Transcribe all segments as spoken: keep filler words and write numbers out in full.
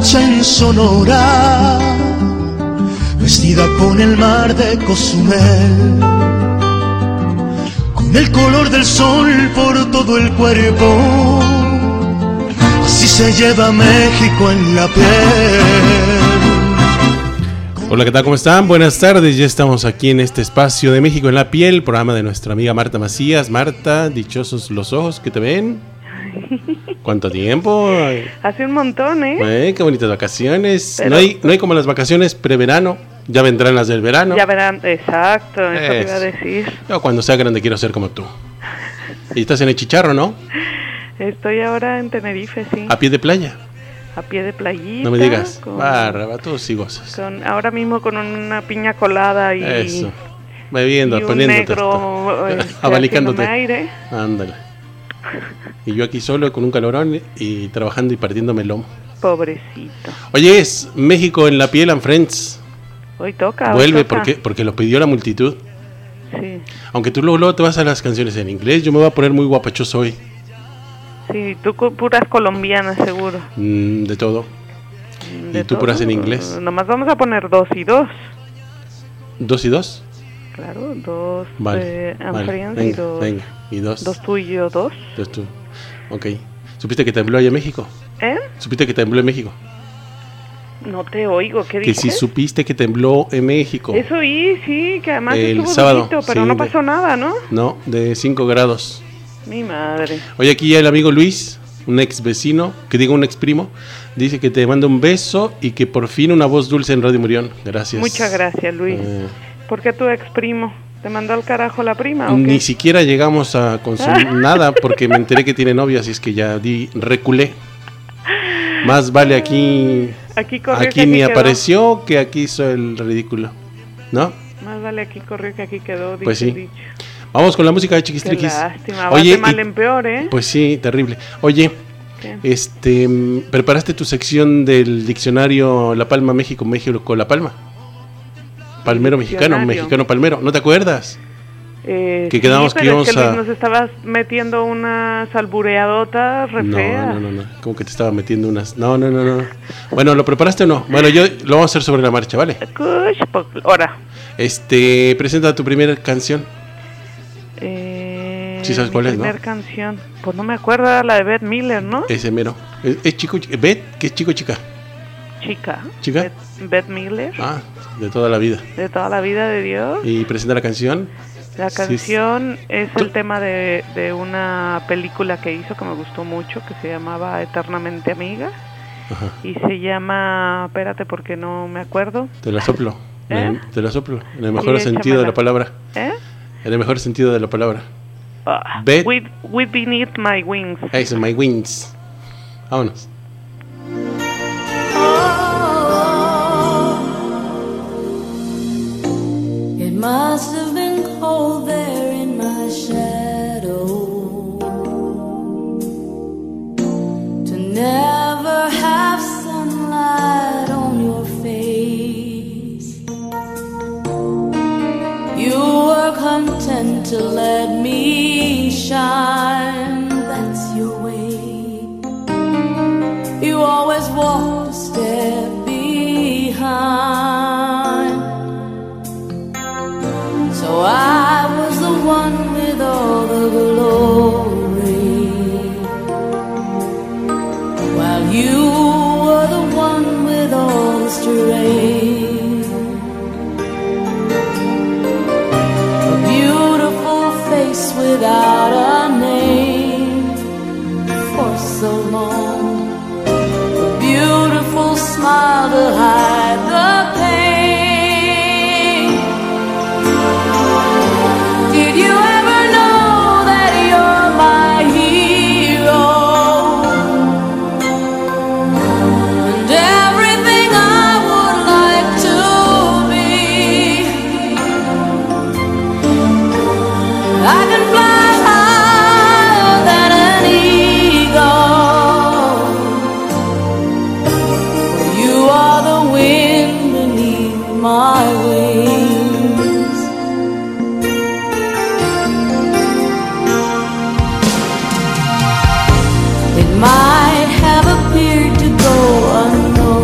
borracha en Sonora, vestida con el mar de Cozumel, con el color del sol por todo el cuerpo. Así se lleva México en la piel. Hola, ¿qué tal? ¿Cómo están? Buenas tardes, ya estamos aquí en este espacio de México en la piel, programa de nuestra amiga Marta Macías. Marta, dichosos los ojos que te ven. ¿Cuánto tiempo? Hace un montón, ¿eh? Eh, qué bonitas vacaciones. Pero, no hay, no hay como las vacaciones preverano. Ya vendrán las del verano. Ya verán, exacto, eso te iba a decir. Yo cuando sea grande quiero ser como tú. Y estás en el Chicharro, ¿no? Estoy ahora en Tenerife, sí. A pie de playa. A pie de playita. No me digas. Con, Barra, tú sí gozas. Con, ahora mismo con una piña colada y... Eso. Bebiendo, y un poniéndote. negro, eh, abanicándote. aire. Ándale. Y yo aquí solo con un calorón y trabajando y partiéndome el lomo. Pobrecito. Oye, es México en la piel and Friends. Hoy toca. Vuelve hoy toca. porque porque lo pidió la multitud. Sí. Aunque tú luego, luego te vas a las canciones en inglés, yo me voy a poner muy guapachoso hoy. Sí, tú puras colombianas seguro. Mm, de todo. De ¿Y tú todo? puras en inglés? Nomás vamos a poner dos y dos. ¿Dos y dos? Claro, dos Vale, eh, and vale. Friends Venga, y dos. venga, y dos. Dos tú y yo, dos. Dos tú. Ok. ¿Supiste que tembló allá en México? ¿Eh? ¿Supiste que tembló en México? No te oigo, ¿qué Que dices? si supiste que tembló en México. Eso oí, sí, que además El estuvo sábado, durito, pero sí, no de- pasó nada, ¿no? No, de cinco grados. Mi madre. Oye, aquí ya el amigo Luis, un ex vecino, que diga un ex primo, dice que te manda un beso y que por fin una voz dulce en Radio Murión. Gracias. Muchas gracias, Luis. Eh, ¿Por qué tu ex primo? ¿Te mandó al carajo la prima o qué? ni siquiera llegamos a consumir nada porque me enteré que tiene novia, así es que ya di, reculé. Más vale aquí, Aquí corrió aquí que ni aquí apareció que aquí hizo el ridículo, ¿no? quedó. Más vale aquí corrió que aquí quedó, dice Pues sí. el dicho. Vamos con la música de Qué Chiquistriquis. lástima, Oye, va de mal y- en peor, ¿eh? Pues sí, terrible. Oye, ¿Qué? este, mm, ¿preparaste tu sección del diccionario La Palma, México, México, La Palma? Palmero mexicano, Diccionario. mexicano palmero, ¿no te acuerdas? Eh, que sí, quedamos que pero íbamos es que Luis a- nos estabas metiendo unas albureadotas re No, feas. no, no, no, como que te estaba metiendo unas... No, no, no, no. Bueno, ¿lo preparaste o no? Bueno, yo lo vamos a hacer sobre la marcha, ¿vale? Cush, po- Ahora. Este, presenta tu primera canción. Eh, Sí sabes mi cuál es, ¿no? primer canción. Pues no me acuerdo, era la de Beth Miller, ¿no? Ese mero. ¿Es, es chico, chi- Bet? ¿Qué es chico, chica? Chica. ¿Chica? Beth, Beth Miller. Ah, de toda la vida. De toda la vida de Dios. Y presenta la canción. La Sí, canción es Tú- el tema de, de una película que hizo que me gustó mucho, que se llamaba Eternamente Amiga. Ajá. Y se llama, espérate porque no me acuerdo. Te la soplo. ¿Eh? Te la soplo. En el mejor Sí, sentido de échamela. la palabra. ¿Eh? En el mejor sentido de la palabra. Ah, Beth- with, with Beneath My Wings. Eso, My Wings. Vámonos. It must have been cold there in my shadow to never have sunlight on your face. You were content to let me shine, that's your way. You always walked a step behind. So I was the one with all the glory, while you were the one with all the strength. A beautiful face without a name for so long, a beautiful smile to hide the pain. Did you ever know that you're my hero? And everything I would like to be. I can fly higher than an eagle. You are the wind beneath my wings. It might have appeared to go unnoticed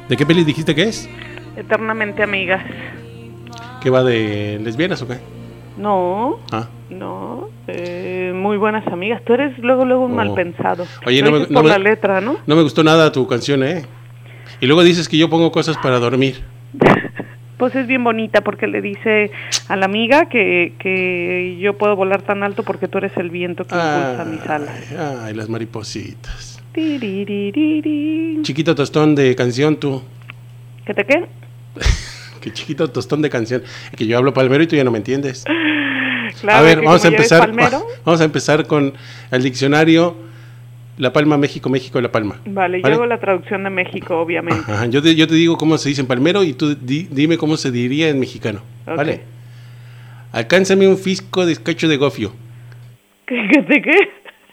¿De qué peli dijiste que es? Eternamente amigas. ¿Qué va de lesbianas o qué? No, Ah. no, eh, muy buenas amigas. Tú eres luego luego un Oh. mal pensado. Oye, Lo no me- dices no por me- la letra, ¿no? No me gustó nada tu canción, ¿eh? Y luego dices que yo pongo cosas para dormir. Pues es bien bonita porque le dice a la amiga que, que yo puedo volar tan alto porque tú eres el viento que impulsa mis alas. Ay, ay, las maripositas. Tiriririri. Chiquito tostón de canción, tú. ¿Qué te qué? Qué chiquito tostón de canción. Es que yo hablo palmero y tú ya no me entiendes. Claro, a ver, que vamos a como ya eres empezar. palmero. Vamos a empezar con el diccionario La Palma, México, México, La Palma. Vale, yo hago la traducción de México, obviamente. Ajá, yo, te, yo te digo cómo se dice en palmero y tú di- dime cómo se diría en mexicano. Ok. ¿Vale? Alcánzame un fisco de cacho de gofio. ¿Qué, qué, qué, qué?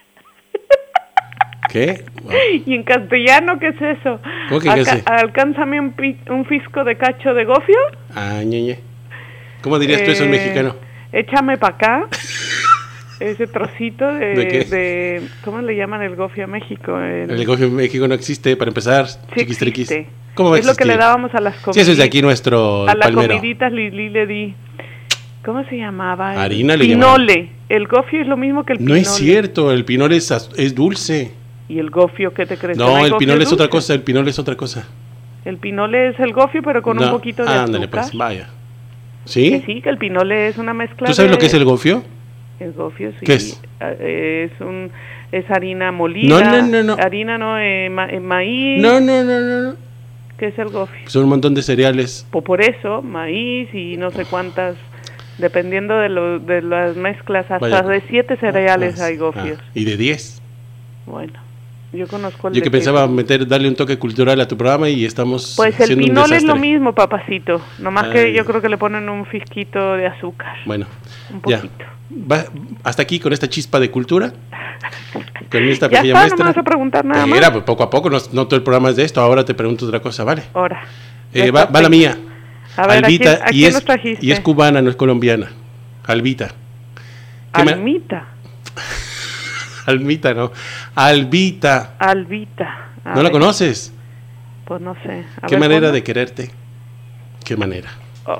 ¿Qué? Wow. ¿Y en castellano qué es eso? ¿Cómo que qué Alca- es? Alcánzame un, pi- un fisco de cacho de gofio. Ah, ñeñe. ¿Cómo dirías tú eso en Eh, mexicano? Échame para acá. Ese trocito de, ¿De qué? de- ¿cómo le llaman el gofio a México? El- El gofio en México no existe, para empezar, Sí chiquistriquis. existe. ¿Cómo va a Es lo que existir? le dábamos a las Sí, comiditas. eso es de aquí nuestro A las palmero. comiditas Lili le di. ¿Cómo se llamaba? El Harina le pinole. El gofio es lo mismo que el No pinole. es cierto, el pinole es, az- es dulce. ¿Y el gofio qué te crees? ¿Que No, hay el gofio pinole es dulce? otra cosa, el pinole es otra cosa. El pinole es el gofio, pero con un No, poquito de ándale, azúcar. pues, vaya. Que ¿Sí? sí, que el pinole es una mezcla ¿Tú sabes de- lo que es el gofio? El gofio, sí. ¿Qué es? Eh, Es un es harina molida. No, no, no, no. Harina no, eh, ma- eh, maíz. No, no, no, no, no. ¿Qué es el gofio? Son un montón de cereales. Pues por eso, maíz y no sé cuántas, dependiendo de, lo, de las mezclas, hasta Vaya. de siete cereales Ah, hay gofios. ah, y de diez. Bueno, yo conozco el Yo de que pensaba queso. meter, darle un toque cultural a tu programa y estamos Pues el haciendo un pinole es lo desastre. mismo, papacito. Nomás Ay. que yo creo que le ponen un fisquito de azúcar. Bueno, Un ya. poquito. Va, hasta aquí con esta chispa de cultura. Con esta Ya pequeña está, no muestra. me vas a preguntar nada más. Mira, pues poco a poco, no, no todo el programa es de esto. Ahora te pregunto otra cosa, ¿vale? Ahora. Eh, Ya va, está, va la pues. mía. A ver, ¿a Albita, quién- a y, quién es, nos trajiste? y es cubana, no es colombiana. Albita. ¿Qué ma- Almita. Almita, no. Albita. Albita. A ¿No la ver, conoces? Pues no sé. A ¿Qué ver, manera ponla. de quererte? ¿Qué manera? Oh.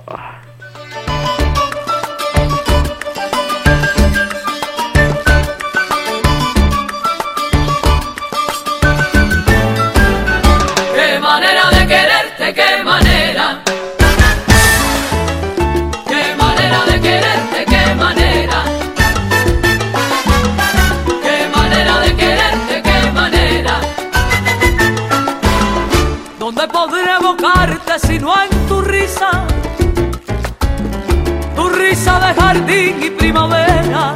Qué manera de quererte, qué manera. Qué manera de quererte, qué manera. Qué manera de quererte, qué manera. ¿Dónde podré evocarte si no en tu risa? Tu risa de jardín y primavera.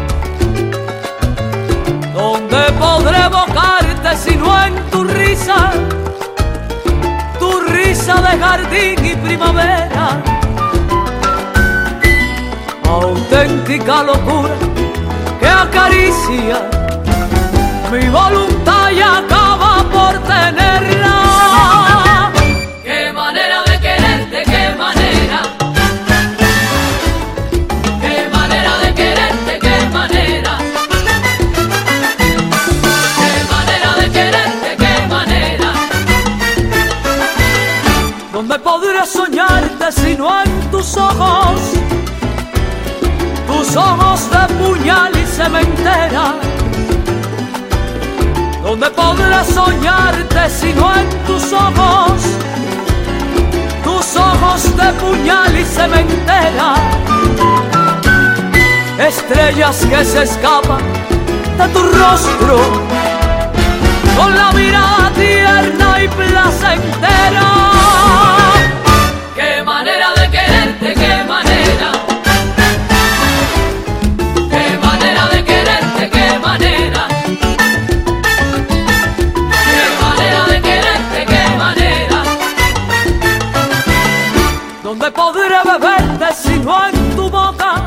¿Dónde podré evocarte si no en tu risa? Tu risa de jardín y primavera. Auténtica locura que acaricia mi voluntad y acaba por tenerla. Qué manera de quererte, qué manera. Qué manera de quererte, qué manera. Qué manera de quererte, qué manera. ¿Dónde podré soñarte si no en tus ojos? Tus ojos de puñal y cementera. ¿Dónde podré soñarte si no en tus ojos? Tus ojos de puñal y cementera. Estrellas que se escapan de tu rostro con la mirada tierna y placentera. Qué manera de quererte, qué manera. Qué manera de quererte, qué manera. Qué manera de quererte, qué manera. ¿Dónde podré beberte si no en tu boca?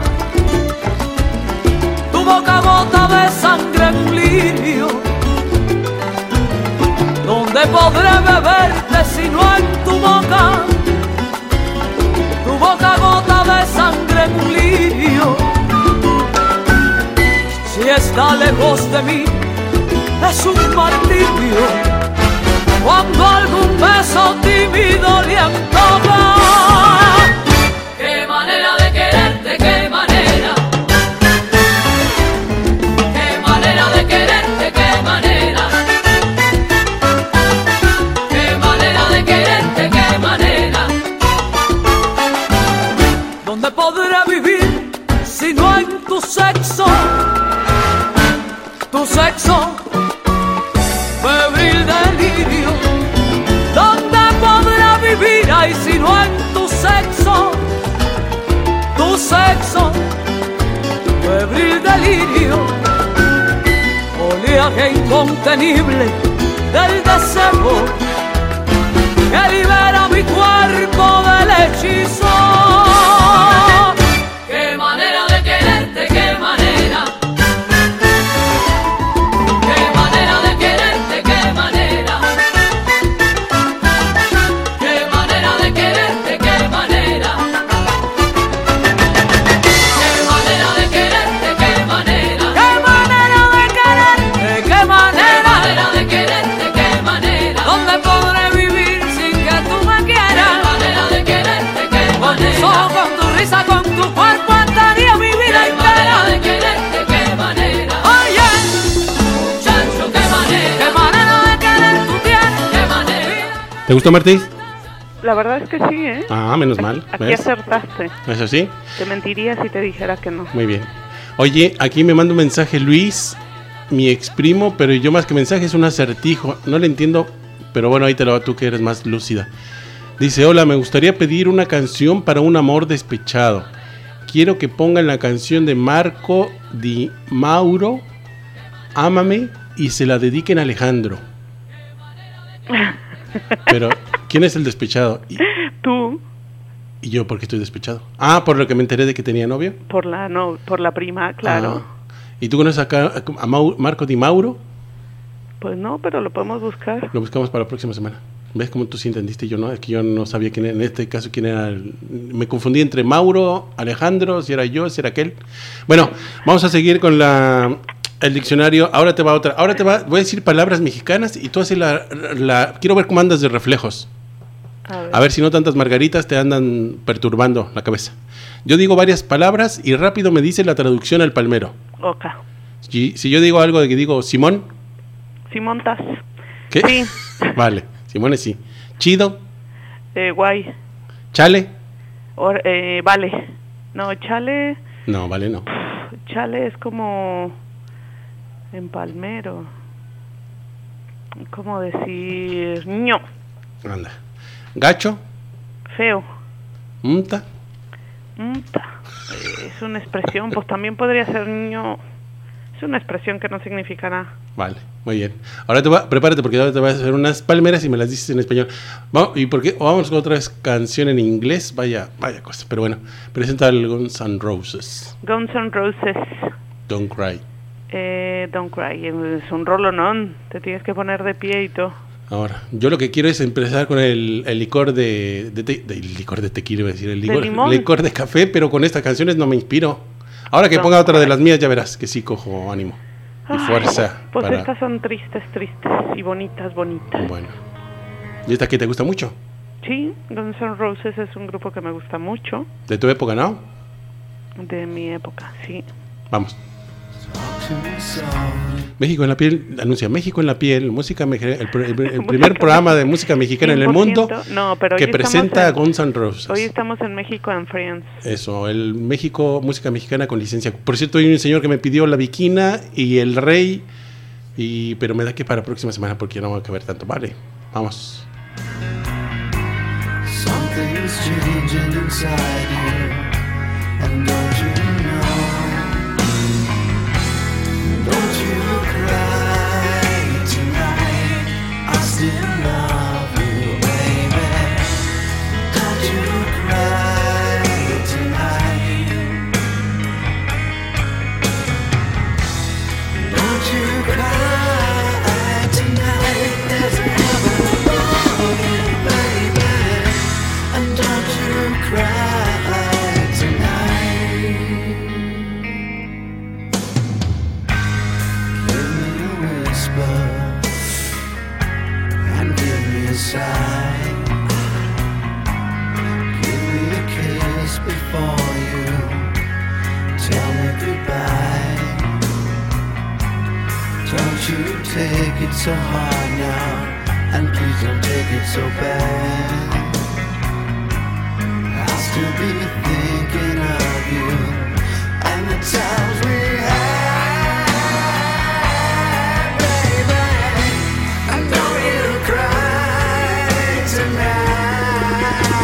Tu boca gota de sangre en un lirio. ¿Dónde podré beberte si no en tu boca? Tu boca gota de sangre en un lirio. Si está lejos de mí, es un martirio. Cuando algún beso tímido y sino en tu sexo, tu sexo, febril delirio, oleaje incontenible del deseo que libera mi cuerpo del hechizo. Qué manera de quererte, qué manera. Qué manera de quererte, qué manera. Qué manera de quererte, qué manera. Qué manera de quererte, qué manera. Qué manera de quererte, qué manera. Qué manera de quererte, qué manera. ¿Dónde podré vivir sin que tú me quieras? Qué manera de quererte, qué manera. Con tus ojos, con tu risa, con tu cuerpo estaría mi vida entera. Qué manera de quererte, qué manera. Oye, muchacho, qué manera. Qué manera de querer tú tienes, qué manera. ¿Te gustó, Martí? La verdad es que sí, ¿eh? Ah, menos mal. Aquí ¿ves? acertaste. ¿Eso sí? Te mentiría si te dijera que no. Muy bien. Oye, aquí me manda un mensaje Luis, mi ex primo, pero yo más que mensaje es un acertijo. No le entiendo, pero bueno, ahí te lo va tú que eres más lúcida. Dice, hola, me gustaría pedir una canción para un amor despechado. Quiero que pongan la canción de Marco Di Mauro, Ámame, y se la dediquen a Alejandro. Pero, ¿quién es el despechado? Y, Tú, ¿Y yo por qué estoy despechado? Ah, por lo que me enteré de que tenía novio. por la no, por la prima, claro. Ah. ¿Y tú conoces acá a Mau- Marco Di Mauro? Pues no, pero lo podemos buscar. Lo buscamos para la próxima semana. ¿Ves cómo tú sí entendiste y yo no? Es que yo no sabía quién era, en este caso quién era. El, me confundí entre Mauro, Alejandro, si era yo, si era aquel. Bueno, vamos a seguir con la el diccionario. Ahora te va otra. Ahora te va, voy a decir palabras mexicanas y tú haces la, la... Quiero ver cómo andas de reflejos. A ver. A ver si no tantas margaritas te andan perturbando la cabeza. Yo digo varias palabras y rápido me dice la traducción al palmero. Oca. Si, si yo digo algo de que digo Simón, Simón Taz. ¿qué? Sí. Vale, Simón es sí. Chido, Eh, guay. chale. Or- eh, vale. No, chale. No, vale, no. Chale es como en palmero. ¿Cómo decir? ño, Anda. Gacho, feo. unta, Mta. Eh, es una expresión, pues también podría ser ño. Es una expresión que no significa nada. vale, muy bien. Ahora te va, prepárate porque ahora te voy a hacer unas palmeras y me las dices en español. Vamos, ¿y por qué? Vamos con otra vez canción en inglés. Vaya, vaya cosa. Pero bueno, presenta el Guns N' Roses. Guns N' Roses. Don't Cry. Eh, Don't Cry. Es un rolonón. Te tienes que poner de pie y todo. Ahora, yo lo que quiero es empezar con el, el licor de, de, te, de licor de tequila, iba a decir, el licor, limón? licor de café, pero con estas canciones no me inspiro. Ahora que No. ponga otra de las mías, ya verás que sí cojo ánimo y Ay, fuerza. Pues para... estas son tristes, tristes y bonitas, bonitas. Bueno. ¿Y esta que te gusta mucho? Sí, Guns N' Roses es un grupo que me gusta mucho, ¿De tu época, no? de mi época, sí. Vamos. México en la piel, anuncia México en la piel, música me- el, el- el primer programa de música mexicana en el mundo cien por ciento. No, pero que hoy estamos presenta a en- Guns N' Roses. Hoy estamos en México en Friends. Eso, el México, música mexicana con licencia. Por cierto, hay un señor que me pidió La Viquina y El Rey, y pero me da que para la próxima semana porque ya no va a caber tanto. Vale, vamos. Something's changing inside you, and don't you know? Don't you cry tonight, I still love you, baby. Don't you cry tonight. Don't you cry tonight, there's never love you, baby. And don't you cry tonight. Give me a whisper and give me a sigh. Give me a kiss before you tell me goodbye. Don't you take it so hard now, and please don't take it so bad. I'll still be thinking of you and the times we had, baby. And don't you cry tonight.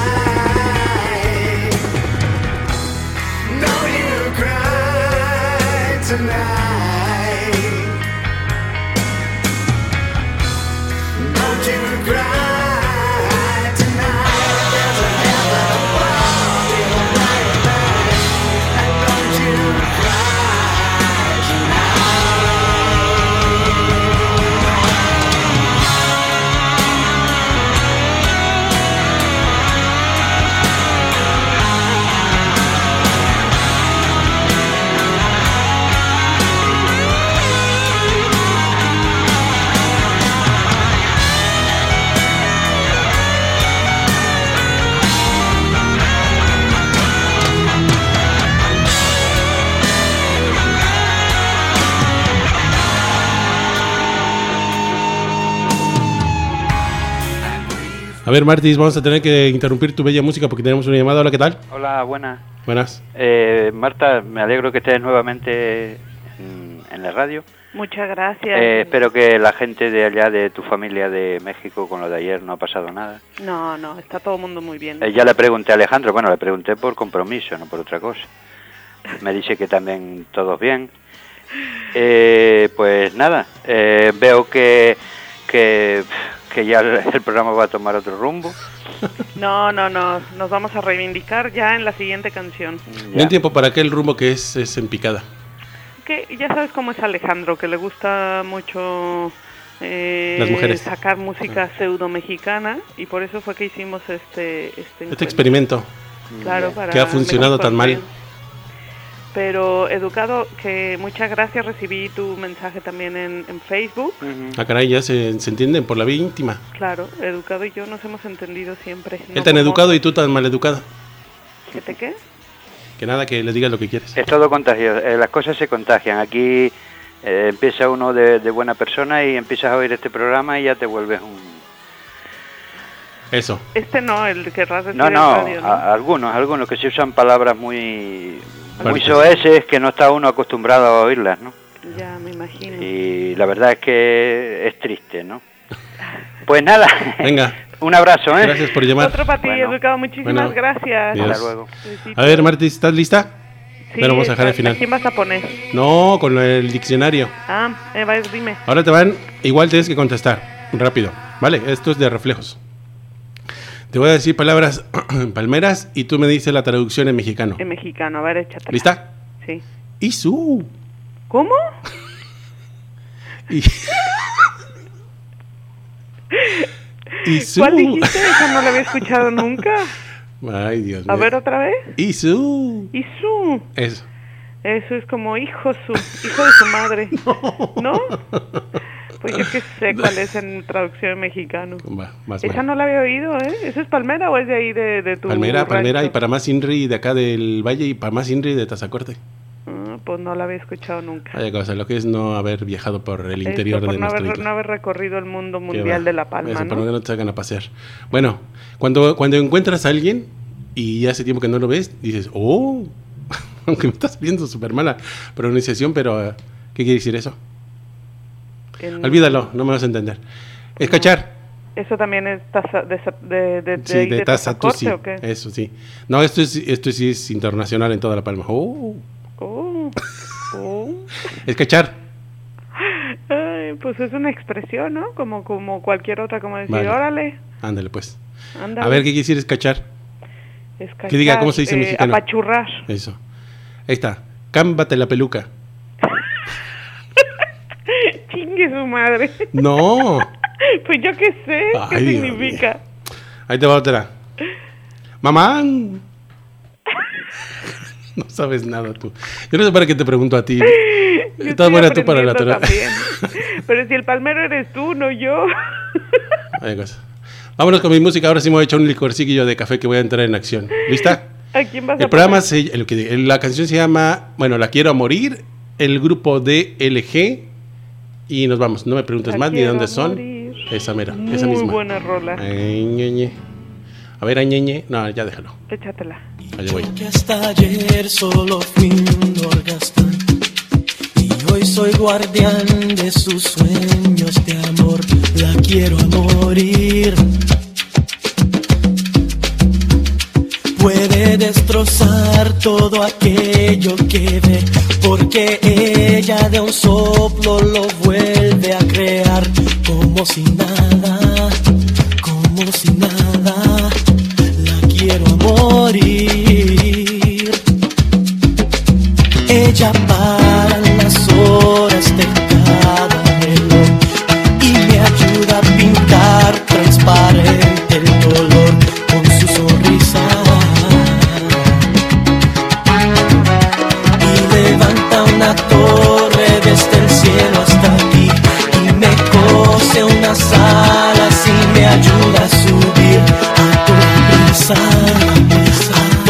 A ver, Martis, vamos a tener que interrumpir tu bella música porque tenemos una llamada. Hola, ¿qué tal? Hola, buenas. Buenas. Eh, Marta, me alegro que estés nuevamente en, en la radio. Muchas gracias. Eh, espero que la gente de allá, de tu familia de México, con lo de ayer no ha pasado nada. No, no, está todo el mundo muy bien. Eh, ya le pregunté a Alejandro, bueno, le pregunté por compromiso, no por otra cosa. Me dice que también todos bien. Eh, pues nada, eh, veo que, que, que ya el, el programa va a tomar otro rumbo. No, no, no, nos vamos a reivindicar ya en la siguiente canción. No hay tiempo para aquel rumbo que es, es en picada. Que ya sabes cómo es Alejandro, que le gusta mucho eh, Las mujeres. sacar música pseudo mexicana, y por eso fue que hicimos este este, Este experimento claro, para que ha funcionado tan mal. Pero Educado, que muchas gracias, recibí tu mensaje también en, en Facebook. Uh-huh. Ah, caray, ya se, se entienden por la vía íntima. Claro, Educado y yo nos hemos entendido siempre. Él tan educado y tú tan mal educada. ¿Qué te qué? Que nada, que le digas lo que quieres. Es todo contagioso, eh, las cosas se contagian. Aquí eh, empieza uno de, de buena persona y empiezas a oír este programa y ya te vuelves un... Eso. Este no, el que querrás decir No, no, en radio, ¿no? a- algunos, algunos que se usan palabras muy, muy Fuertes. soeces que no está uno acostumbrado a oírlas, ¿no? Ya, me imagino. Y la verdad es que es triste, ¿no? Pues nada, Venga, un abrazo, ¿eh? gracias por llamar. Otro para ti, Bueno. Educado, muchísimas Bueno. gracias. Adiós. Hasta luego. Besitos. A ver, Martis, ¿estás lista? Sí, Pero vamos a dejar al ¿a- final. ¿a quién vas a poner? No, con el diccionario. Ah, Eva, dime. Ahora te van, igual tienes que contestar, rápido, ¿vale? Esto es de reflejos. Te voy a decir palabras palmeras y tú me dices la traducción en mexicano. En mexicano, a ver, échatela. ¿Lista? Sí. Isu. ¿Cómo? Y... Isu. ¿Cuál dijiste? Esa no la había escuchado nunca. Ay, Dios mío. A ver, otra vez. Isu. Isu. Eso. Eso es como hijo su, hijo de su madre. ¿No? Pues yo qué sé cuál es en traducción en mexicano. Va, más Esa mal. no la había oído, ¿eh? ¿Eso es palmera o es de ahí de, de tu Palmera, palmera, rancho? y para más Inri de acá del Valle y para más Inri de Tazacorte. Ah, pues no la había escuchado nunca. Vaya cosa, lo que es no haber viajado por el interior Esto, por de no nuestra haber, isla. no haber recorrido el mundo Qué mundial va. de La Palma, Eso, ¿no? para que no te hagan a pasear. Bueno, cuando, cuando encuentras a alguien y hace tiempo que no lo ves, dices, oh, aunque me estás viendo súper mala pronunciación, pero eh, ¿qué quiere decir eso? En- Olvídalo, no me vas a entender. Es cachar. ¿Eso también es taza, de, de, de, de, Sí, ahí de de taza, tú Tazacorte sí. o qué? Eso sí. No, esto es, esto sí es internacional en toda La Palma. Oh, Oh, oh. es cachar. Ay, pues es una expresión, ¿no? Como, como cualquier otra, como decir, Vale. órale, Ándale, pues. ándale. A ver, ¿qué quiere decir es cachar? Es que diga, ¿cómo se dice en eh, mexicano? apachurrar. Eso. Ahí está. Cámbate la peluca. Chingue su madre. No. Pues yo qué sé, ¿qué Ay, Dios significa? Ahí te va otra. Mamá. No sabes nada tú. Yo no sé para qué te pregunto a ti. Yo Estás estoy buena tú para la aprendiendo teoría. también. Pero si el palmero eres tú, no yo. Vaya cosa. Vámonos con mi música. Ahora sí me voy a echar un licorcillo de café que voy a entrar en acción. ¿Lista? ¿A quién vas a El programa, poner? se, el que- la canción se llama, bueno, La Quiero a Morir, el grupo D L G, y nos vamos. No me preguntes La más ni de quiero dónde a son. morir. Esa mera, Muy esa misma. buena rola. Ay, ñeñe. A ver, añeñe. No, ya déjalo. Échatela. Allá voy. Que hasta ayer solo fui un holgazán y hoy soy guardián de sus sueños de amor. La quiero a morir. Puede destrozar todo aquello que ve, porque ella de un soplo lo vuelve a crear, como si nada, como si nada. La quiero a morir. Ella para las horas de cada reloj y me ayuda a pintar transparente el dolor con su sonrisa. Y levanta una torre desde el cielo hasta aquí y me cose unas alas y me ayuda a subir a toda prisa, a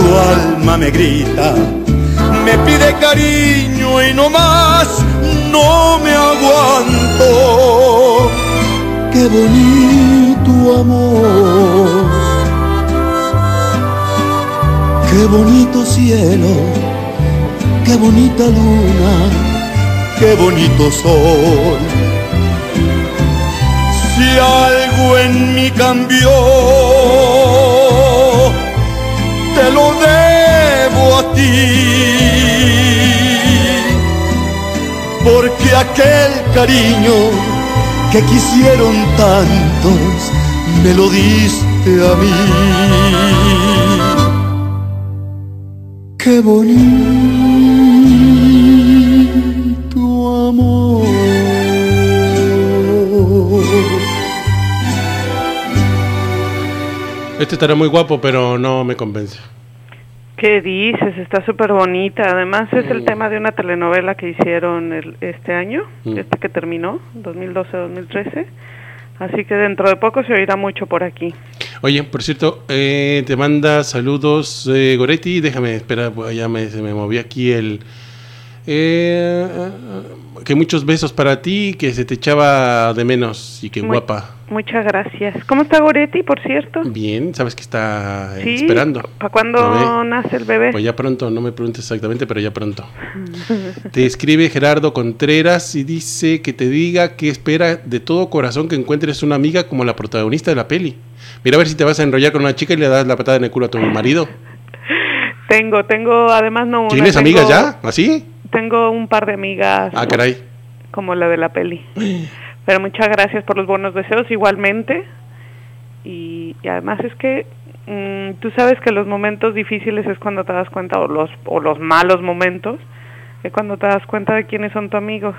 tu alma me grita, me pide cariño y no más, no me aguanto. Qué bonito amor, qué bonito cielo, qué bonita luna, qué bonito sol. Si algo en mí cambió, te lo debo a ti, porque aquel cariño que quisieron tantos me lo diste a mí. Qué bonito amor. Este estará muy guapo, pero no me convence. ¿Qué dices? Está súper bonita. Además es el tema de una telenovela que hicieron el, este año, mm. este que terminó, dos mil doce dos mil trece. Así que dentro de poco se oirá mucho por aquí. Oye, por cierto, eh, te manda saludos eh, Goretti. Déjame esperar, pues ya me, se me movió aquí el... Eh, que muchos besos para ti, que se te echaba de menos y que Muy, guapa. Muchas gracias. ¿Cómo está Goretti, por cierto? Bien, sabes que está ¿Sí? esperando. ¿Para cuándo nace el bebé? Pues ya pronto, no me preguntes exactamente, pero ya pronto. Te escribe Gerardo Contreras y dice que te diga que espera de todo corazón que encuentres una amiga como la protagonista de la peli. Mira a ver si te vas a enrollar con una chica y le das la patada en el culo a tu marido. Tengo, tengo, además no una. ¿Tienes tengo, amigas ya? ¿Así? Tengo un par de amigas. Ah, caray. Como la de la peli. Pero muchas gracias por los buenos deseos, igualmente. Y, y además es que mmm, tú sabes que los momentos difíciles es cuando te das cuenta, o los, o los malos momentos, es cuando te das cuenta de quiénes son tus amigos.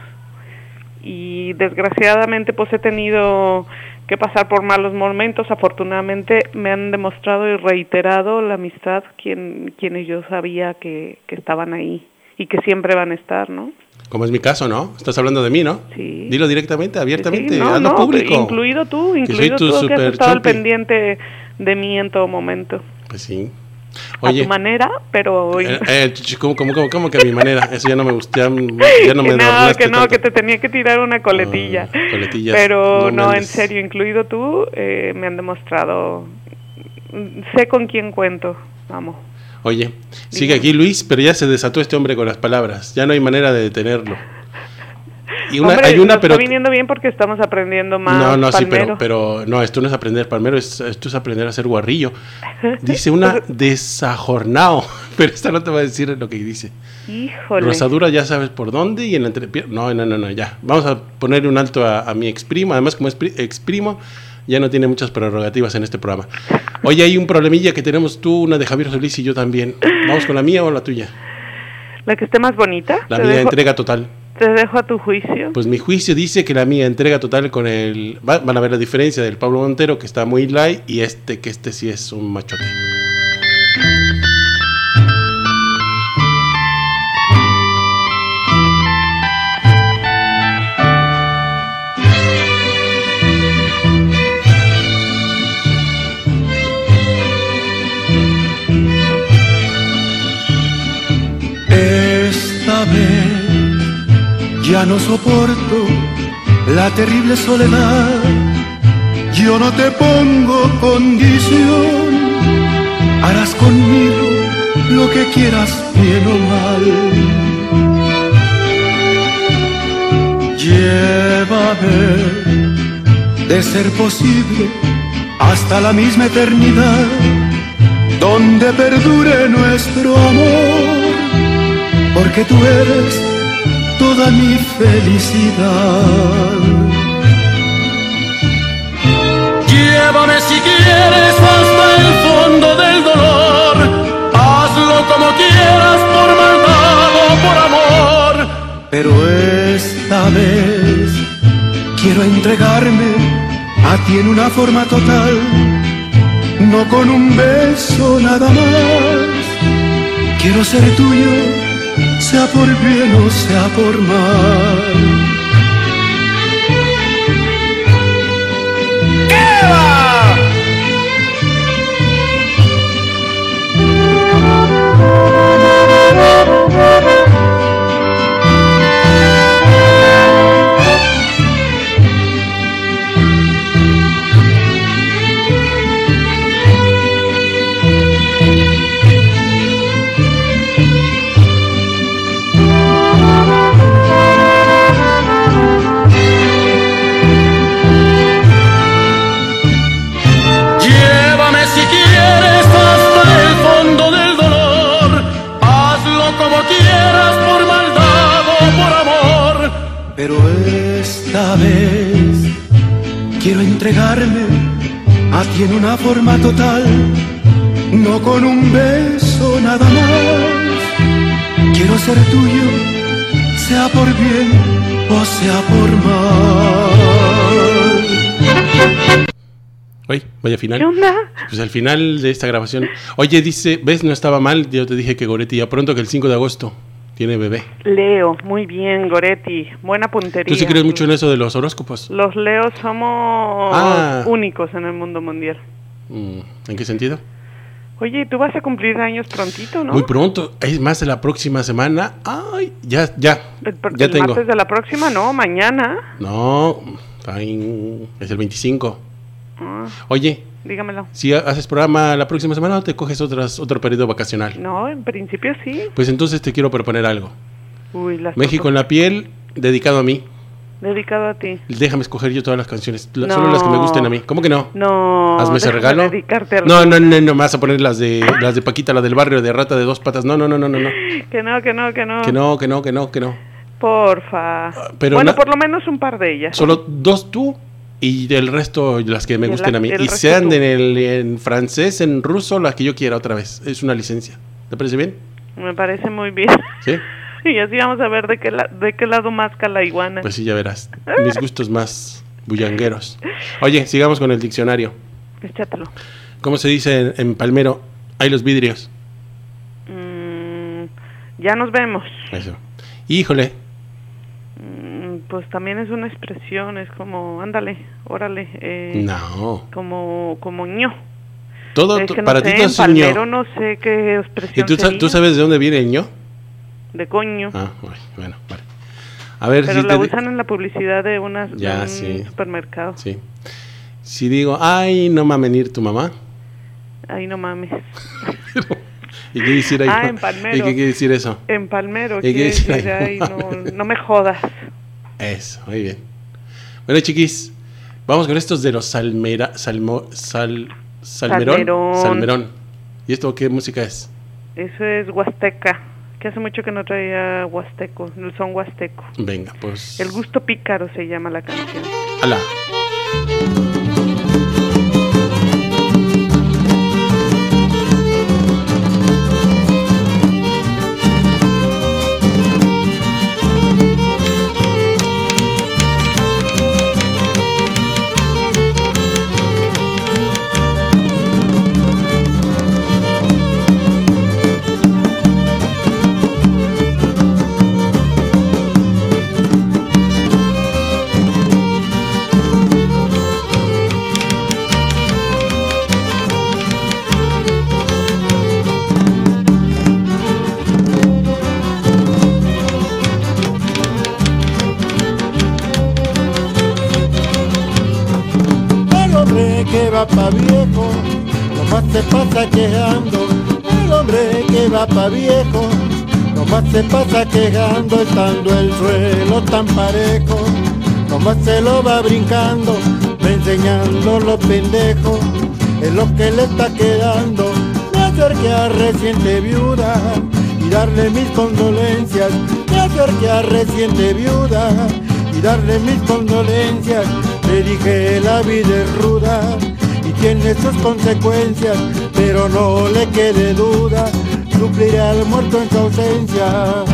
Y desgraciadamente pues he tenido que pasar por malos momentos. Afortunadamente me han demostrado y reiterado la amistad quien, quienes yo sabía que, que estaban ahí y que siempre van a estar, ¿no? Como es mi caso, ¿no? Estás hablando de mí, ¿no? Sí. Dilo directamente, abiertamente, sí, no, hazlo no, público. Incluido tú, incluido que tú que has estado al chupi. pendiente de mí en todo momento. Pues sí. Oye, a tu manera, pero... Eh, eh, ¿cómo, cómo, cómo, ¿Cómo que a mi manera? Eso ya no me gusta, ya, ya no me que no, adornaste que no, tanto. que te tenía que tirar una coletilla. No, coletillas. Pero no, no, en serio, incluido tú, eh, me han demostrado... Sé con quién cuento, vamos. Oye, sigue aquí Luis, pero ya se desató este hombre con las palabras. Ya no hay manera de detenerlo. Y una, Hombre, hay una, nos pero está viniendo bien porque estamos aprendiendo más no, no, sí, palmero. pero, pero no, esto no es aprender palmero, es, esto es aprender a ser guarrillo. Dice una desajornado, pero esta no te va a decir lo que dice. Híjole. Rosadura ya sabes por dónde y en la entrepierna. No, no, no, no, ya. Vamos a ponerle un alto a, a mi exprimo. Además, como es pri- exprimo, ya no tiene muchas prerrogativas en este programa. Oye, hay un problemilla que tenemos tú, una de Javier Solís y yo también. ¿Vamos con la mía o la tuya? La que esté más bonita. La te mía, dejo, entrega total. Te dejo a tu juicio. Pues mi juicio dice que la mía entrega total con el... Va, van a ver la diferencia del Pablo Montero, que está muy light, y este, que este sí es un machote. Esta vez ya no soporto la terrible soledad. Yo no te pongo condición, harás conmigo lo que quieras, bien o mal. Llévame, de ser posible, hasta la misma eternidad, donde perdure nuestro amor, porque tú eres toda mi felicidad. Llévame si quieres hasta el fondo del dolor, hazlo como quieras, por maldad o por amor, pero esta vez quiero entregarme a ti en una forma total, no con un beso nada más. Quiero ser tuyo, sea por bien o sea por mal. ¡Qué va! entregarme a ti en una forma total, no con un beso nada más. Quiero ser tuyo, sea por bien o sea por mal. Oye, vaya final. ¿Qué onda? Pues al final de esta grabación. Oye, dice, ¿ves? No estaba mal. Yo te dije que Goretti ya pronto, que el cinco de agosto tiene bebé. Leo, muy bien, Goretti. Buena puntería. ¿Tú sí crees mucho en eso de los horóscopos? Los Leos somos Ah. únicos en el mundo mundial. ¿En qué sentido? Oye, tú vas a cumplir años prontito, ¿no? Muy pronto. Es más, de la próxima semana. Ay, ya, ya. El, ya el tengo. martes de la próxima, no, mañana. No, ay, es el veinticinco. Ah, Oye, dígamelo. si haces programa la próxima semana o te coges otras, otro periodo vacacional. No, en principio sí. Pues entonces te quiero proponer algo. Uy, las México fotos. en la piel, dedicado a mí. Dedicado a ti. Déjame escoger yo todas las canciones, la- No. solo las que me gusten a mí. ¿Cómo que no? No. Hazme ese déjame regalo. dedicarte algo. No, no, no, no, me vas a poner las de las de Paquita, la del barrio, de Rata de dos patas. No, no, no, no, no, no. Que no, que no, que no. Que no, que no, que no, que no. Porfa. pero bueno, na- por lo menos un par de ellas. Solo dos tú y el resto las que me Y el gusten la- a mí. el Y resto sean tú. en, el, en francés, en ruso, las que yo quiera otra vez. Es una licencia. ¿Te parece bien? Me parece muy bien. ¿Sí? Y así vamos a ver de qué, la- de qué lado más la iguana. Pues sí, ya verás. Mis gustos más bullangueros. Oye, sigamos con el diccionario. Échatelo. ¿Cómo se dice en, en Palmero? Hay los vidrios. Mm, ya nos vemos. Eso. Híjole. Mm, pues también es una expresión, es como, ándale, órale. Eh, No. Como, como ño. Todo Es tu- que no para sé, ti todo en es un Palmero ño. no sé qué ¿Y expresión tú, sa- sería. tú sabes de dónde viene el ño? De coño. Ah, bueno, bueno, vale. A ver Pero si la te di- usan en la publicidad de, unas, Ya, de un sí. supermercado. Sí. Si digo, ay, no va a venir tu mamá. Ay, no mames. ¿Y qué quiere decir ahí? Ah, en Palmero. ¿Y qué quiere decir eso? En Palmero, ¿Y qué quiere dice decir, ahí? ay, no, no me jodas. Eso, muy bien. Bueno, chiquis, vamos con estos de los Salmera, Salmo, Sal, Salmerón. Salmerón. Salmerón. ¿Y esto qué música es? Eso es huasteca, que hace mucho que no traía huasteco, el son huasteco. Venga, pues. El gusto pícaro se llama la canción. ¡Hala! El hombre que va pa' viejo, nomás se pasa quejando. El hombre que va pa' viejo, nomás se pasa quejando, estando el suelo tan parejo. Nomás se lo va brincando, va enseñando los pendejos, es lo que le está quedando. Me acerqué a reciente viuda y darle mis condolencias. Me acerqué a reciente viuda y darle mis condolencias. Le dije la vida es ruda y tiene sus consecuencias, pero no le quede duda, sufriré al muerto en su ausencia.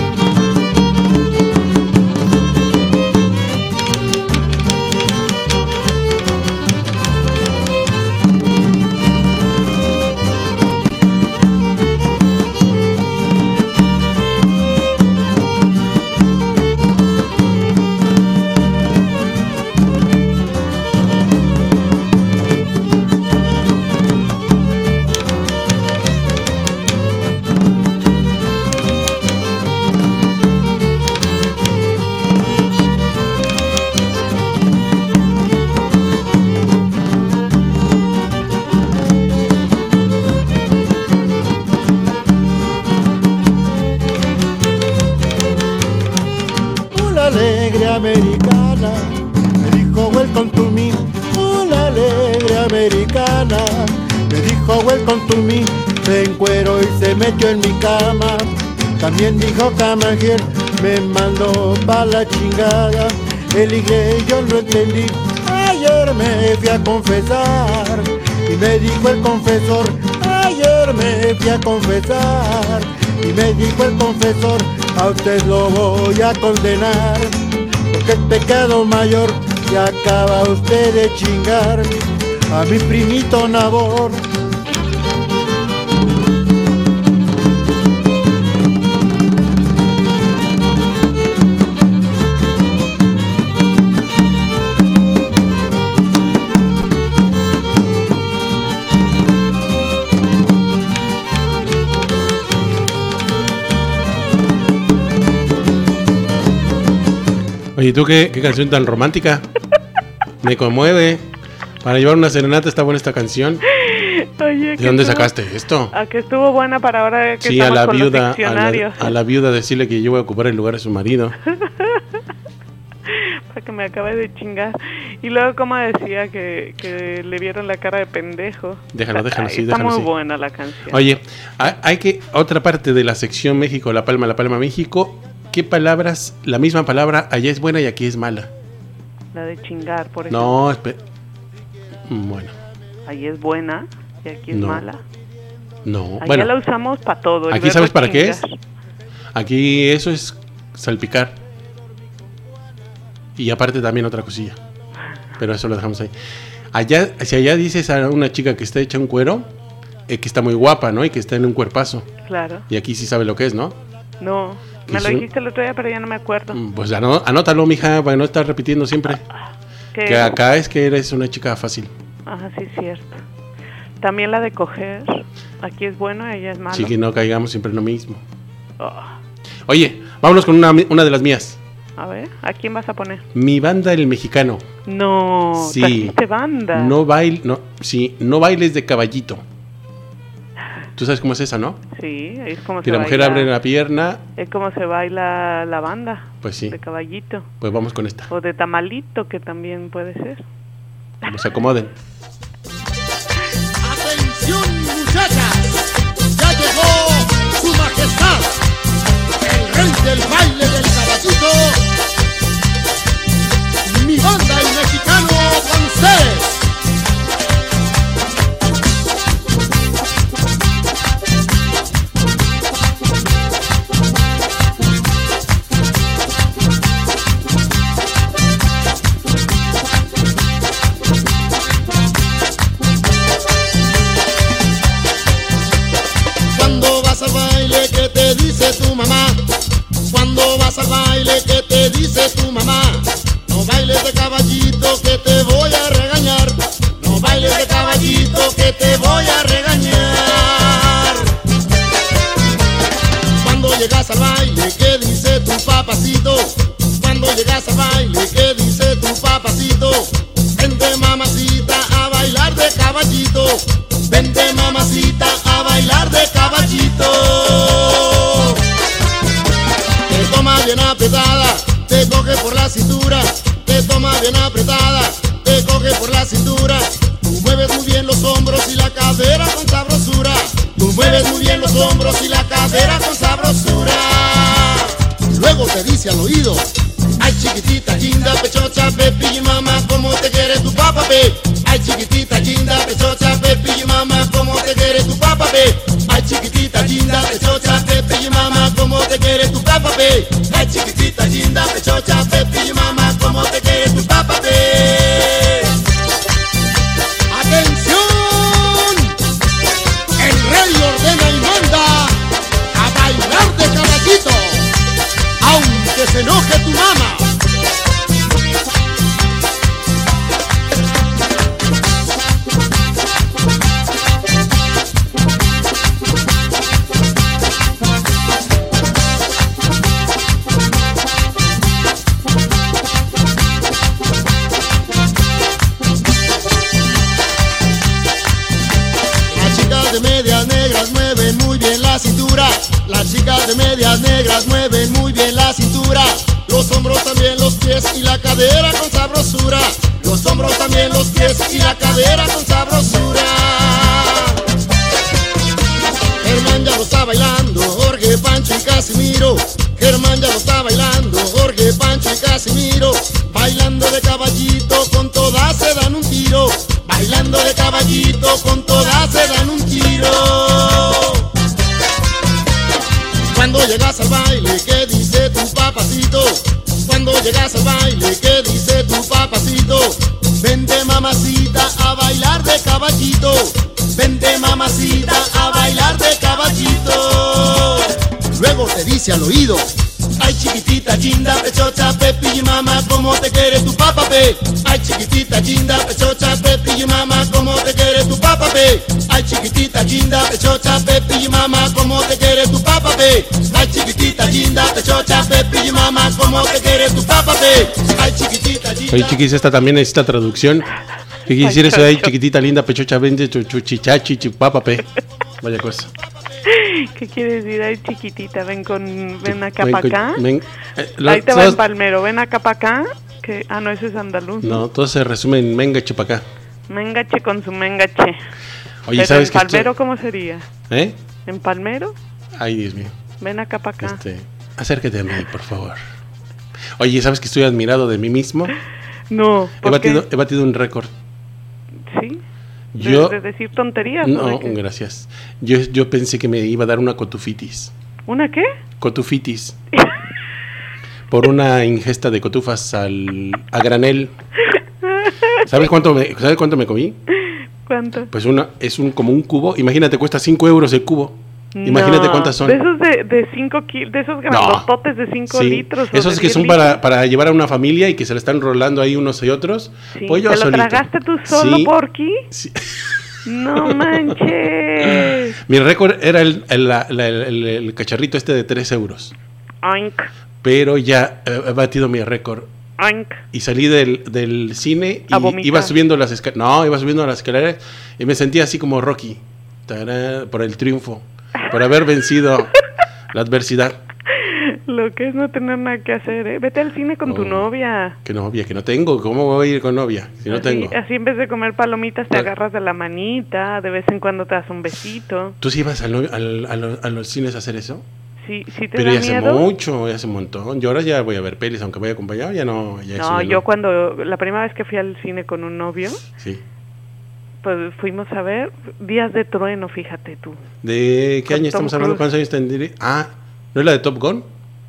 Una alegre americana me dijo welcome to me. Una alegre americana me dijo welcome to me. Se encueró y se metió en mi cama. También dijo come here, me mandó pa' la chingada. El inglés yo no entendí. Ay, Ayer me fui a confesar y me dijo el confesor, ayer me fui a confesar y me dijo el confesor, a usted lo voy a condenar, porque el pecado mayor se acaba usted de chingar a mi primito Nabor. Oye, ¿tú qué, qué canción tan romántica? Me conmueve. Para llevar una serenata está buena esta canción. Oye, ¿de dónde estuvo, sacaste esto? A que estuvo buena para ahora que sí, estamos a la con viuda, los diccionarios. A la, a la viuda decirle que yo voy a ocupar el lugar de su marido. Para que me acabe de chingar. Y luego, como decía, que, que le vieron la cara de pendejo. Déjalo, déjalo, Ay, sí, está déjalo, muy sí. buena la canción. Oye, hay, hay que, otra parte de la sección México, La Palma, La Palma, México. ¿Qué palabras, la misma palabra, allá es buena y aquí es mala? La de chingar, por ejemplo. No, espera. Bueno. Ahí es buena y aquí es No. mala. No, Allá bueno. la usamos para todo. el Aquí verbo sabes para qué es. chingar. Aquí eso es salpicar. Y aparte también otra cosilla. Pero eso lo dejamos ahí. Allá, si allá dices a una chica que está hecha un cuero, eh, que está muy guapa, ¿no? Y que está en un cuerpazo. Claro. Y aquí sí sabe lo que es, ¿no? No, ¿Qué me es lo un- dijiste el otro día, pero ya no me acuerdo. Pues anó- anótalo, mija, para no estar repitiendo siempre. ¿Qué? Que acá es que eres una chica fácil. Ajá, sí, cierto. También la de coger. Aquí es bueno y allá es malo. Así que no caigamos siempre en lo mismo. Oh, Oye, vámonos con una, una de las mías. a ver, ¿a quién vas a poner? Mi banda El Mexicano. No, Sí. trajiste banda. No bail, no, sí, no bailes de caballito. Tú sabes cómo es esa, ¿no? Sí, es como Que se la mujer baila. abre la pierna. Es como se baila la banda. Pues sí. De caballito. Pues vamos con esta. O de tamalito, que también puede ser. Que se acomoden. Atención, muchachas, ya llegó su majestad, el rey del baile del caballito, mi banda el mexicano con ustedes. Cuando vas al baile, ¿qué te dice tu mamá? Cuando vas al baile, ¿qué te dice tu mamá? No bailes de caballito que te voy a regañar. No bailes de caballito que te voy a regañar. Cuando llegas al baile, ¿qué dice tu papacito? Cuando llegas al baile, ¿qué dice tu papacito? Vente mamacita a bailar de caballito. Vente mamacita a bailar de caballito. Te toma bien apretada, te coge por la cintura. Te toma bien apretada, te coge por la cintura. Tú mueves muy bien los hombros y la cadera con sabrosura. Tú mueves muy bien los hombros y la cadera con sabrosura. Luego te dice al oído: ay chiquitita, linda, pechocha, pepi y mamá, ¿cómo te quiere tu papá, pe? Ay chiquitita, linda, pechocha, pepi y mamá, ¿cómo te quiere tu papá, pe? Ay chiquitita, linda, pechocha, pepi y mamá, ¿cómo te quiere tu papá, pe? Ay chiquitita, linda, pechocha, pepi y mamá, ¿cómo te quiere tu papá, pe? ¡Atención! El rey ordena y manda a bailar de caballito, aunque se enoje tu mamá. Las chicas de medias negras mueven muy bien la cintura. Las chicas de medias negras mueven muy bien la cintura. Los hombros también, los pies y la cadera con sabrosura. Los hombros también, los pies y la cadera con sabrosura. Germán ya lo está bailando, Jorge, Pancho y Casimiro. Germán ya lo está bailando, Jorge, Pancho y Casimiro. Bailando de caballito con toda seda suspiro, bailando de caballito, con todas se dan un tiro. Cuando llegas al baile, ¿qué dice tu papacito? Cuando llegas al baile, ¿qué dice tu papacito? Vente mamacita a bailar de caballito, vente mamacita a bailar de caballito. Luego te dice al oído, ay chiquitita linda, pechocha, pepi y mamá, ¿cómo te quiere tu papá, pe? Ay chiquitita linda, pechocha, pepi y mamá, ¿cómo te quiere tu papá, pe? Ay chiquitita linda, pechocha, pepi y mamá, ¿cómo te quiere tu papá, pe? Ay chiquitita linda, pechocha, pepi y mamá, ¿cómo te quiere tu papá, pe? Ay chiquitita linda. Oye, chiquis, esta también necesita traducción. ¿Qué quiere decir eso de ahí, chiquitita linda, pechocha, vende, chuchichachi, chipapa, pe? Vaya cosa. ¿Qué quiere decir? Ay, chiquitita, ven con, ven acá Ven para con- acá. ven- eh, lo- Ahí te va todos- el palmero, ven acá para acá. Que, ah, no, ese es andaluz. No, todo se resume en menga chupacá. Mengache con su mengache. Oye, Pero ¿sabes en qué? esto- palmero cómo sería? ¿Eh? ¿En palmero? Ay, Dios mío. Ven acá para acá. Este, acércate a mí, por favor. Oye, ¿sabes que estoy admirado de mí mismo? No, He ¿por batido, qué? he batido un récord. ¿Sí? ¿De, Yo, de decir tonterías? ¿o no, de qué? gracias. Yo, yo pensé que me iba a dar una cotufitis. ¿Una qué? Cotufitis. Por una ingesta de cotufas al, a granel. ¿Sabes cuánto me, ¿sabes cuánto me comí? ¿Cuánto? Pues una, es un como un cubo. Imagínate, cuesta cinco euros el cubo. Imagínate No, cuántas son. De esos de, de cinco kilos, de esos grandototes de cinco Sí, litros. o esos de que diez son litros. para, para llevar a una familia y que se le están rolando ahí unos y otros. Sí. Pues yo ¿Te lo solito. tragaste tú solo, Sí, Porky? sí. No manches. Mi récord era el, el, la- la- el- el- el cacharrito este de tres euros. Oink, Pero ya eh, he batido mi récord. oink. Y salí del, del cine A y vomitar. iba subiendo las escaleras. No, iba subiendo las escaleras y me sentía así como Rocky. Tará, por el triunfo. Por haber vencido la adversidad. Lo que es no tener nada que hacer, ¿eh? Vete al cine con tu Oh. novia. Que novia, que no tengo. ¿Cómo voy a ir con novia si no así, tengo? así en vez de comer palomitas te No. agarras de la manita, de vez en cuando te das un besito. ¿Tú sí ibas al, novio- al- a, lo- a los cines a hacer eso? Sí, sí te Pero da ya hace miedo. mucho, ya hace un montón. Yo ahora ya voy a ver pelis, aunque vaya acompañado, ya no. Ya eso No, no. yo cuando la primera vez que fui al cine con un novio, Sí. pues fuimos a ver Días de Trueno, fíjate tú. ¿De qué Con año estamos Tom hablando? Cruise. ¿Cuántos años tendría? Ah, ¿no es la de Top Gun?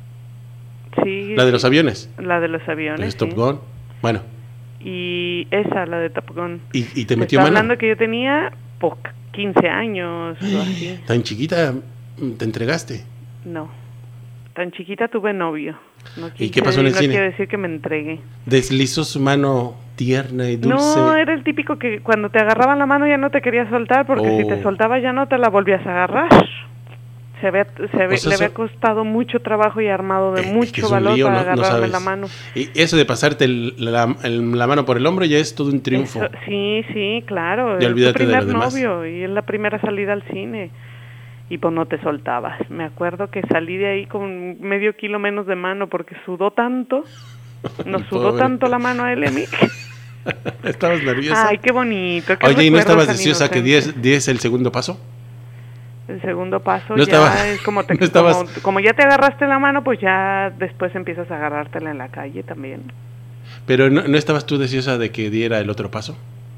Sí. La de sí, los aviones. La de los aviones. Es Top sí. Gun. Bueno, Y esa, la de Top Gun. ¿y, y te Te metió está mano? hablando que yo tenía po- quince años o así. Tan chiquita, mm, te entregaste. No. Tan chiquita tuve novio. No ¿Y qué quise- pasó en el no cine? quiere decir que me entregué. Deslizó su mano tierna y dulce. No, era el típico que cuando te agarraban la mano ya no te querías soltar porque si Oh. te soltaba ya no te la volvías a agarrar. Se había, se había- O sea, le había eso- costado mucho trabajo y armado de Eh, mucho es que es un valor lío, para no- no agarrarme sabes. la mano. Y eso de pasarte el- la, el- la mano por el hombro ya es todo un triunfo. Eso- sí, sí, claro. Ya es olvídate tu de lo primer demás. novio y es la primera salida al cine. Y pues no te soltabas. Me acuerdo que salí de ahí con medio kilo menos de mano porque sudó tanto. Nos sudó Pobre. tanto la mano a él y a mí. ¿Estabas nerviosa? Ay, qué bonito. qué Oye, ¿y no recuerdos estabas tan deseosa que inocentes. diez, diez el segundo paso? El segundo paso No ya estaba- es como, te, no estabas- como, como ya te agarraste la mano, pues ya después empiezas a agarrártela en la calle también. Pero ¿no, no estabas tú deseosa de que diera el otro paso?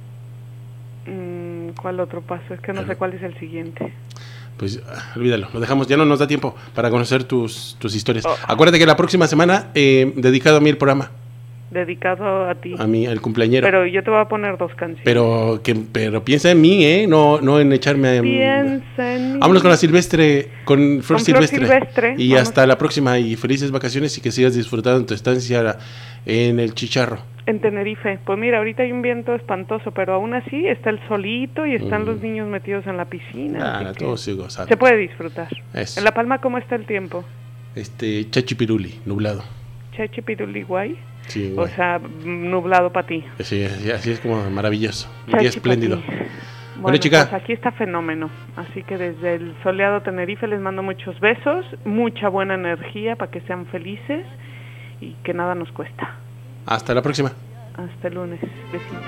Mm, ¿Cuál otro paso? Es que no Claro. sé cuál es el siguiente. Pues ah, olvídalo, lo dejamos, ya no nos da tiempo para conocer tus, tus historias. Oh. Acuérdate que la próxima semana, eh, dedicado a mí el programa, Dedicado a ti. a mí, el cumpleañero. Pero, Pero yo te voy a poner dos canciones. que, pero piensa en mí, ¿eh? No, no en echarme... Piensa en mí. Vámonos con la Silvestre, con Flor Con Flor Silvestre. Silvestre, Y vamos. hasta la próxima y felices vacaciones y que sigas disfrutando tu estancia en el Chicharro. En Tenerife. Pues mira, ahorita hay un viento espantoso, pero aún así está el solito y están Mm. los niños metidos en la piscina. Ah, así que todo sigue gozando. se puede disfrutar. Eso. En La Palma, ¿cómo está el tiempo? Este, Chachipiruli, nublado. Chechi Piruli guay. Sí, O güey. sea, nublado para ti. Sí, así, así es como maravilloso. Un Chachi día pa' espléndido. ti. Bueno, Bueno, chica. pues aquí está fenómeno. Así que desde el soleado Tenerife les mando muchos besos, mucha buena energía para que sean felices y que nada nos cuesta. Hasta la próxima. Hasta el lunes. Besitos.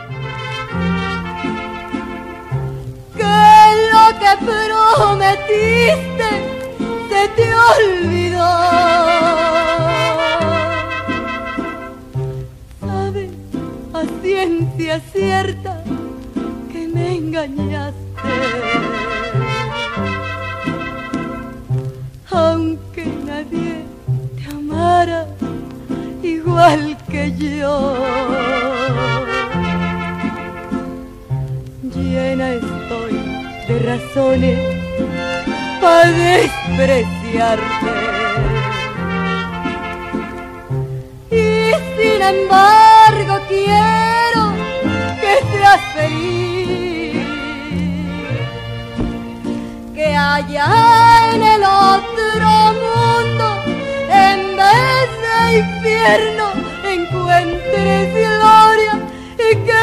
Que lo que prometiste se te olvidó. ¿Sabes a a ciencia cierta que me engañaste. Aunque nadie te amara igual que yo, llena estoy de razones para despreciarte. Y sin embargo quiero que seas feliz, que allá en el otro mundo en vez de infierno encuentres gloria y que